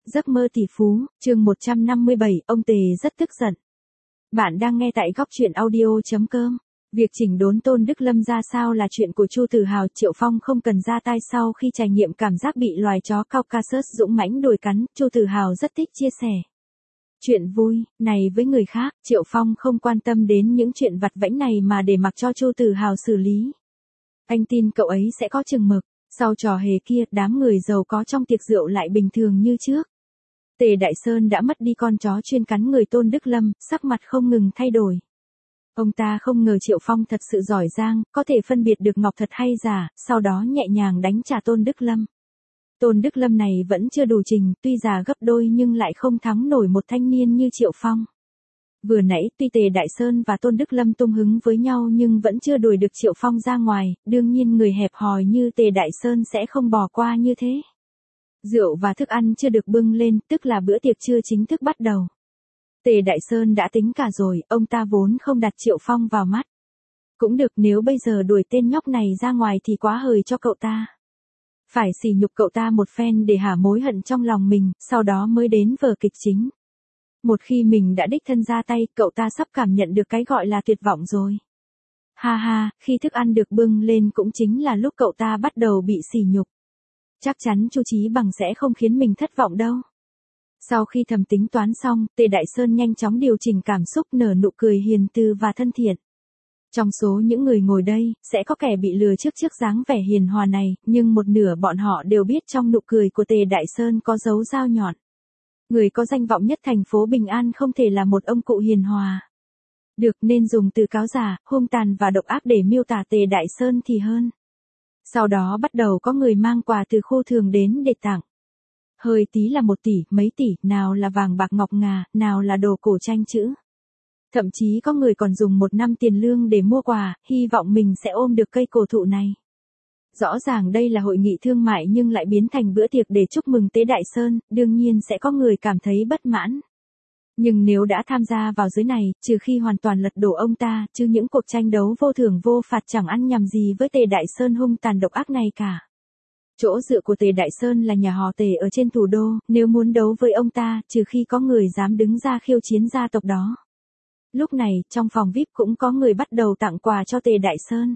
Giấc mơ tỷ phú, chương 157, ông Tề rất tức giận. Bạn đang nghe tại góc truyện audio.com. Việc chỉnh đốn Tôn Đức Lâm ra sao là chuyện của Chu Tử Hào, Triệu Phong không cần ra tay sau khi trải nghiệm cảm giác bị loài chó Caucasus dũng mãnh đuổi cắn, Chu Tử Hào rất thích chia sẻ chuyện vui này với người khác. Triệu Phong không quan tâm đến những chuyện vặt vãnh này mà để mặc cho Chu Tử Hào xử lý. Anh tin cậu ấy sẽ có chừng mực. Sau trò hề kia, đám người giàu có trong tiệc rượu lại bình thường như trước. Tề Đại Sơn đã mất đi con chó chuyên cắn người Tôn Đức Lâm, sắc mặt không ngừng thay đổi. Ông ta không ngờ Triệu Phong thật sự giỏi giang, có thể phân biệt được ngọc thật hay giả, sau đó nhẹ nhàng đánh trả Tôn Đức Lâm. Tôn Đức Lâm này vẫn chưa đủ trình, tuy già gấp đôi nhưng lại không thắng nổi một thanh niên như Triệu Phong. Vừa nãy tuy Tề Đại Sơn và Tôn Đức Lâm tung hứng với nhau nhưng vẫn chưa đuổi được Triệu Phong ra ngoài, đương nhiên người hẹp hòi như Tề Đại Sơn sẽ không bỏ qua như thế. Rượu và thức ăn chưa được bưng lên, tức là bữa tiệc chưa chính thức bắt đầu. Tề Đại Sơn đã tính cả rồi, ông ta vốn không đặt Triệu Phong vào mắt. Cũng được, nếu bây giờ đuổi tên nhóc này ra ngoài thì quá hời cho cậu ta. Phải sỉ nhục cậu ta một phen để hả mối hận trong lòng mình, sau đó mới đến vở kịch chính. Một khi mình đã đích thân ra tay, cậu ta sắp cảm nhận được cái gọi là tuyệt vọng rồi. Ha ha, khi thức ăn được bưng lên cũng chính là lúc cậu ta bắt đầu bị sỉ nhục. Chắc chắn Chu Chí Bằng sẽ không khiến mình thất vọng đâu. Sau khi thầm tính toán xong, Tề Đại Sơn nhanh chóng điều chỉnh cảm xúc, nở nụ cười hiền từ và thân thiện. Trong số những người ngồi đây, sẽ có kẻ bị lừa trước dáng vẻ hiền hòa này, nhưng một nửa bọn họ đều biết trong nụ cười của Tề Đại Sơn có dấu dao nhọn. Người có danh vọng nhất thành phố Bình An không thể là một ông cụ hiền hòa. Được, nên dùng từ cáo giả, hung tàn và độc ác để miêu tả Tề Đại Sơn thì hơn. Sau đó bắt đầu có người mang quà từ khu thường đến để tặng. Hơi tí là 1 tỷ, mấy tỷ, nào là vàng bạc ngọc ngà, nào là đồ cổ tranh chữ. Thậm chí có người còn dùng 1 năm tiền lương để mua quà, hy vọng mình sẽ ôm được cây cổ thụ này. Rõ ràng đây là hội nghị thương mại nhưng lại biến thành bữa tiệc để chúc mừng Tề Đại Sơn, đương nhiên sẽ có người cảm thấy bất mãn. Nhưng nếu đã tham gia vào giới này, trừ khi hoàn toàn lật đổ ông ta, chứ những cuộc tranh đấu vô thưởng vô phạt chẳng ăn nhầm gì với Tề Đại Sơn hung tàn độc ác này cả. Chỗ dựa của Tề Đại Sơn là nhà họ Tề ở trên thủ đô, nếu muốn đấu với ông ta, trừ khi có người dám đứng ra khiêu chiến gia tộc đó. Lúc này, trong phòng VIP cũng có người bắt đầu tặng quà cho Tề Đại Sơn.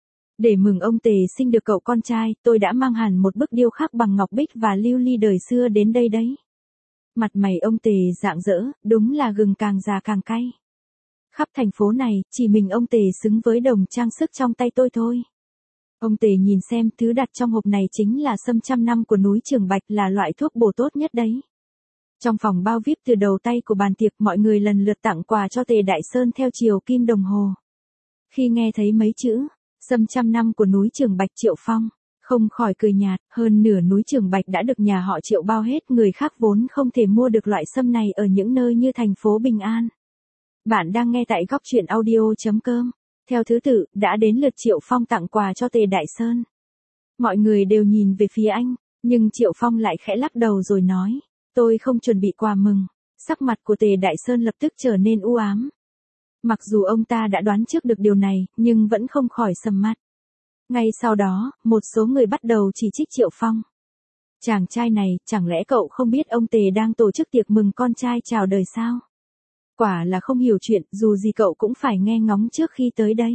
Để mừng ông Tề sinh được cậu con trai, tôi đã mang hẳn một bức điêu khắc bằng ngọc bích và lưu ly đời xưa đến đây đấy. Mặt mày ông Tề rạng rỡ, đúng là gừng càng già càng cay. Khắp thành phố này, chỉ mình ông Tề xứng với đồng trang sức trong tay tôi thôi. Ông Tề nhìn xem, thứ đặt trong hộp này chính là sâm trăm năm của núi Trường Bạch, là loại thuốc bổ tốt nhất đấy. Trong phòng bao VIP từ đầu tay của bàn tiệc, mọi người lần lượt tặng quà cho Tề Đại Sơn theo chiều kim đồng hồ. Khi nghe thấy mấy chữ, sâm trăm năm của núi Trường Bạch, Triệu Phong không khỏi cười nhạt, hơn nửa núi Trường Bạch đã được nhà họ Triệu bao hết, người khác vốn không thể mua được loại sâm này ở những nơi như thành phố Bình An. Bạn đang nghe tại góc truyện audio.com. Theo thứ tự, đã đến lượt Triệu Phong tặng quà cho Tề Đại Sơn. Mọi người đều nhìn về phía anh, nhưng Triệu Phong lại khẽ lắc đầu rồi nói, tôi không chuẩn bị quà mừng. Sắc mặt của Tề Đại Sơn lập tức trở nên u ám. Mặc dù ông ta đã đoán trước được điều này, nhưng vẫn không khỏi sầm mặt. Ngay sau đó, một số người bắt đầu chỉ trích Triệu Phong. Chàng trai này, chẳng lẽ cậu không biết ông Tề đang tổ chức tiệc mừng con trai chào đời sao? Quả là không hiểu chuyện, dù gì cậu cũng phải nghe ngóng trước khi tới đây.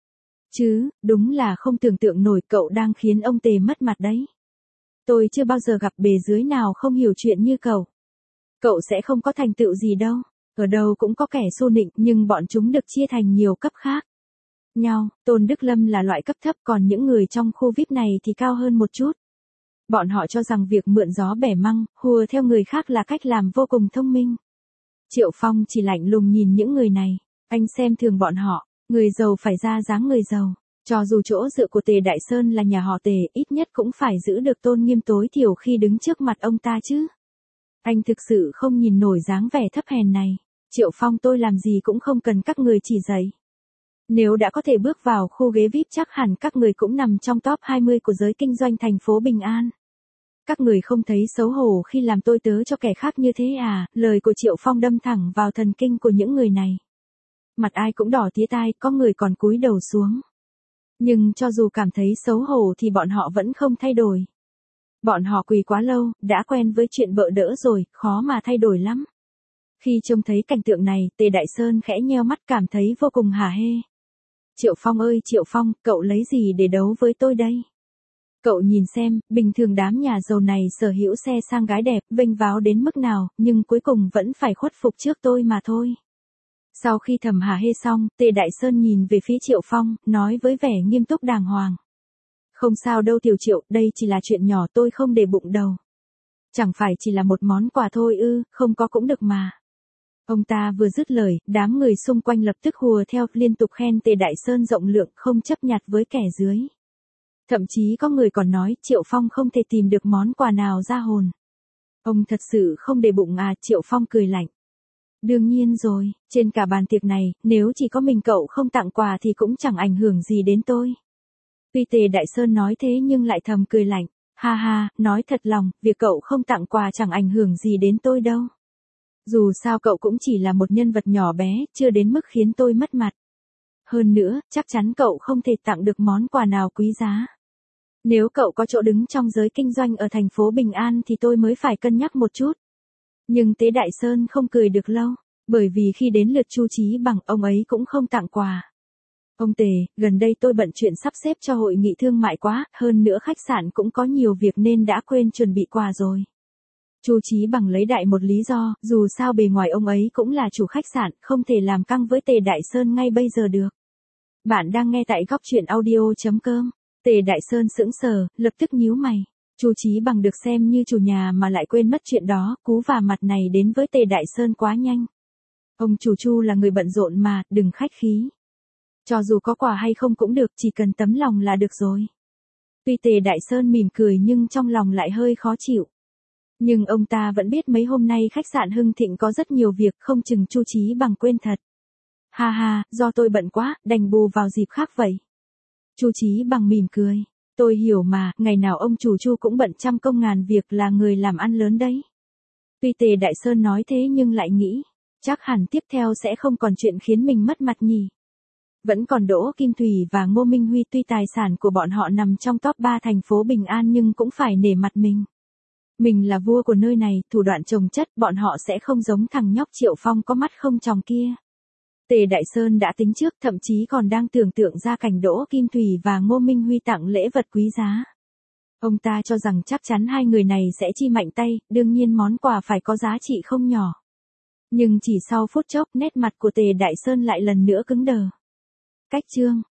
Chứ, đúng là không tưởng tượng nổi, cậu đang khiến ông Tề mất mặt đấy. Tôi chưa bao giờ gặp bề dưới nào không hiểu chuyện như cậu. Cậu sẽ không có thành tựu gì đâu. Ở đâu cũng có kẻ xô nịnh, nhưng bọn chúng được chia thành nhiều cấp khác nhau. Tôn Đức Lâm là loại cấp thấp, còn những người trong khu VIP này thì cao hơn một chút. Bọn họ cho rằng việc mượn gió bẻ măng, hùa theo người khác là cách làm vô cùng thông minh. Triệu Phong chỉ lạnh lùng nhìn những người này. Anh xem thường bọn họ. Người giàu phải ra dáng người giàu. Cho dù chỗ dựa của Tề Đại Sơn là nhà họ Tề, ít nhất cũng phải giữ được tôn nghiêm tối thiểu khi đứng trước mặt ông ta chứ. Anh thực sự không nhìn nổi dáng vẻ thấp hèn này. Triệu Phong, tôi làm gì cũng không cần các người chỉ dạy. Nếu đã có thể bước vào khu ghế VIP chắc hẳn các người cũng nằm trong top 20 của giới kinh doanh thành phố Bình An. Các người không thấy xấu hổ khi làm tôi tớ cho kẻ khác như thế à? Lời của Triệu Phong đâm thẳng vào thần kinh của những người này. Mặt ai cũng đỏ tía tai, có người còn cúi đầu xuống. Nhưng cho dù cảm thấy xấu hổ thì bọn họ vẫn không thay đổi. Bọn họ quỳ quá lâu, đã quen với chuyện bợ đỡ rồi, khó mà thay đổi lắm. Khi trông thấy cảnh tượng này, Tề Đại Sơn khẽ nheo mắt cảm thấy vô cùng hả hê. Triệu Phong ơi Triệu Phong, cậu lấy gì để đấu với tôi đây? Cậu nhìn xem, bình thường đám nhà giàu này sở hữu xe sang gái đẹp, vênh váo đến mức nào, nhưng cuối cùng vẫn phải khuất phục trước tôi mà thôi. Sau khi thầm hả hê xong, Tề Đại Sơn nhìn về phía Triệu Phong, nói với vẻ nghiêm túc đàng hoàng. Không sao đâu Tiểu Triệu, đây chỉ là chuyện nhỏ tôi không để bụng đầu. Chẳng phải chỉ là một món quà thôi ư, không có cũng được mà. Ông ta vừa dứt lời, đám người xung quanh lập tức hùa theo, liên tục khen Tề Đại Sơn rộng lượng, không chấp nhặt với kẻ dưới. Thậm chí có người còn nói Triệu Phong không thể tìm được món quà nào ra hồn. Ông thật sự không để bụng à? Triệu Phong cười lạnh. Đương nhiên rồi, trên cả bàn tiệc này, nếu chỉ có mình cậu không tặng quà thì cũng chẳng ảnh hưởng gì đến tôi. Tuy Tề Đại Sơn nói thế nhưng lại thầm cười lạnh. Ha ha, nói thật lòng, việc cậu không tặng quà chẳng ảnh hưởng gì đến tôi đâu. Dù sao cậu cũng chỉ là một nhân vật nhỏ bé, chưa đến mức khiến tôi mất mặt. Hơn nữa, chắc chắn cậu không thể tặng được món quà nào quý giá. Nếu cậu có chỗ đứng trong giới kinh doanh ở thành phố Bình An thì tôi mới phải cân nhắc một chút. Nhưng Tế Đại Sơn không cười được lâu, bởi vì khi đến lượt Chu Chí Bằng, ông ấy cũng không tặng quà. Ông Tề, gần đây tôi bận chuyện sắp xếp cho hội nghị thương mại quá, hơn nữa khách sạn cũng có nhiều việc nên đã quên chuẩn bị quà rồi. Chu Chí Bằng lấy đại một lý do, dù sao bề ngoài ông ấy cũng là chủ khách sạn, không thể làm căng với Tề Đại Sơn ngay bây giờ được. Bạn đang nghe tại góc truyện audio.com. Tề Đại Sơn sững sờ, lập tức nhíu mày. Chu Chí Bằng được xem như chủ nhà mà lại quên mất chuyện đó, cú vả mặt này đến với Tề Đại Sơn quá nhanh. Ông chủ Chu là người bận rộn mà, đừng khách khí. Cho dù có quà hay không cũng được, chỉ cần tấm lòng là được rồi. Tuy Tề Đại Sơn mỉm cười nhưng trong lòng lại hơi khó chịu. Nhưng ông ta vẫn biết mấy hôm nay khách sạn Hưng Thịnh có rất nhiều việc, không chừng Chu Chí Bằng quên thật. Ha ha, do tôi bận quá, đành bù vào dịp khác vậy. Chu Chí Bằng mỉm cười. Tôi hiểu mà, ngày nào ông chủ Chu cũng bận trăm công ngàn việc, là người làm ăn lớn đấy. Tuy Tề Đại Sơn nói thế nhưng lại nghĩ, chắc hẳn tiếp theo sẽ không còn chuyện khiến mình mất mặt nhỉ. Vẫn còn Đỗ Kim Thủy và Ngô Minh Huy, tuy tài sản của bọn họ nằm trong top 3 thành phố Bình An nhưng cũng phải nể mặt mình. Mình là vua của nơi này, thủ đoạn chồng chất, bọn họ sẽ không giống thằng nhóc Triệu Phong có mắt không tròng kia. Tề Đại Sơn đã tính trước, thậm chí còn đang tưởng tượng ra cảnh Đỗ Kim Thủy và Ngô Minh Huy tặng lễ vật quý giá. Ông ta cho rằng chắc chắn hai người này sẽ chi mạnh tay, đương nhiên món quà phải có giá trị không nhỏ. Nhưng chỉ sau phút chốc, nét mặt của Tề Đại Sơn lại lần nữa cứng đờ. Cách chương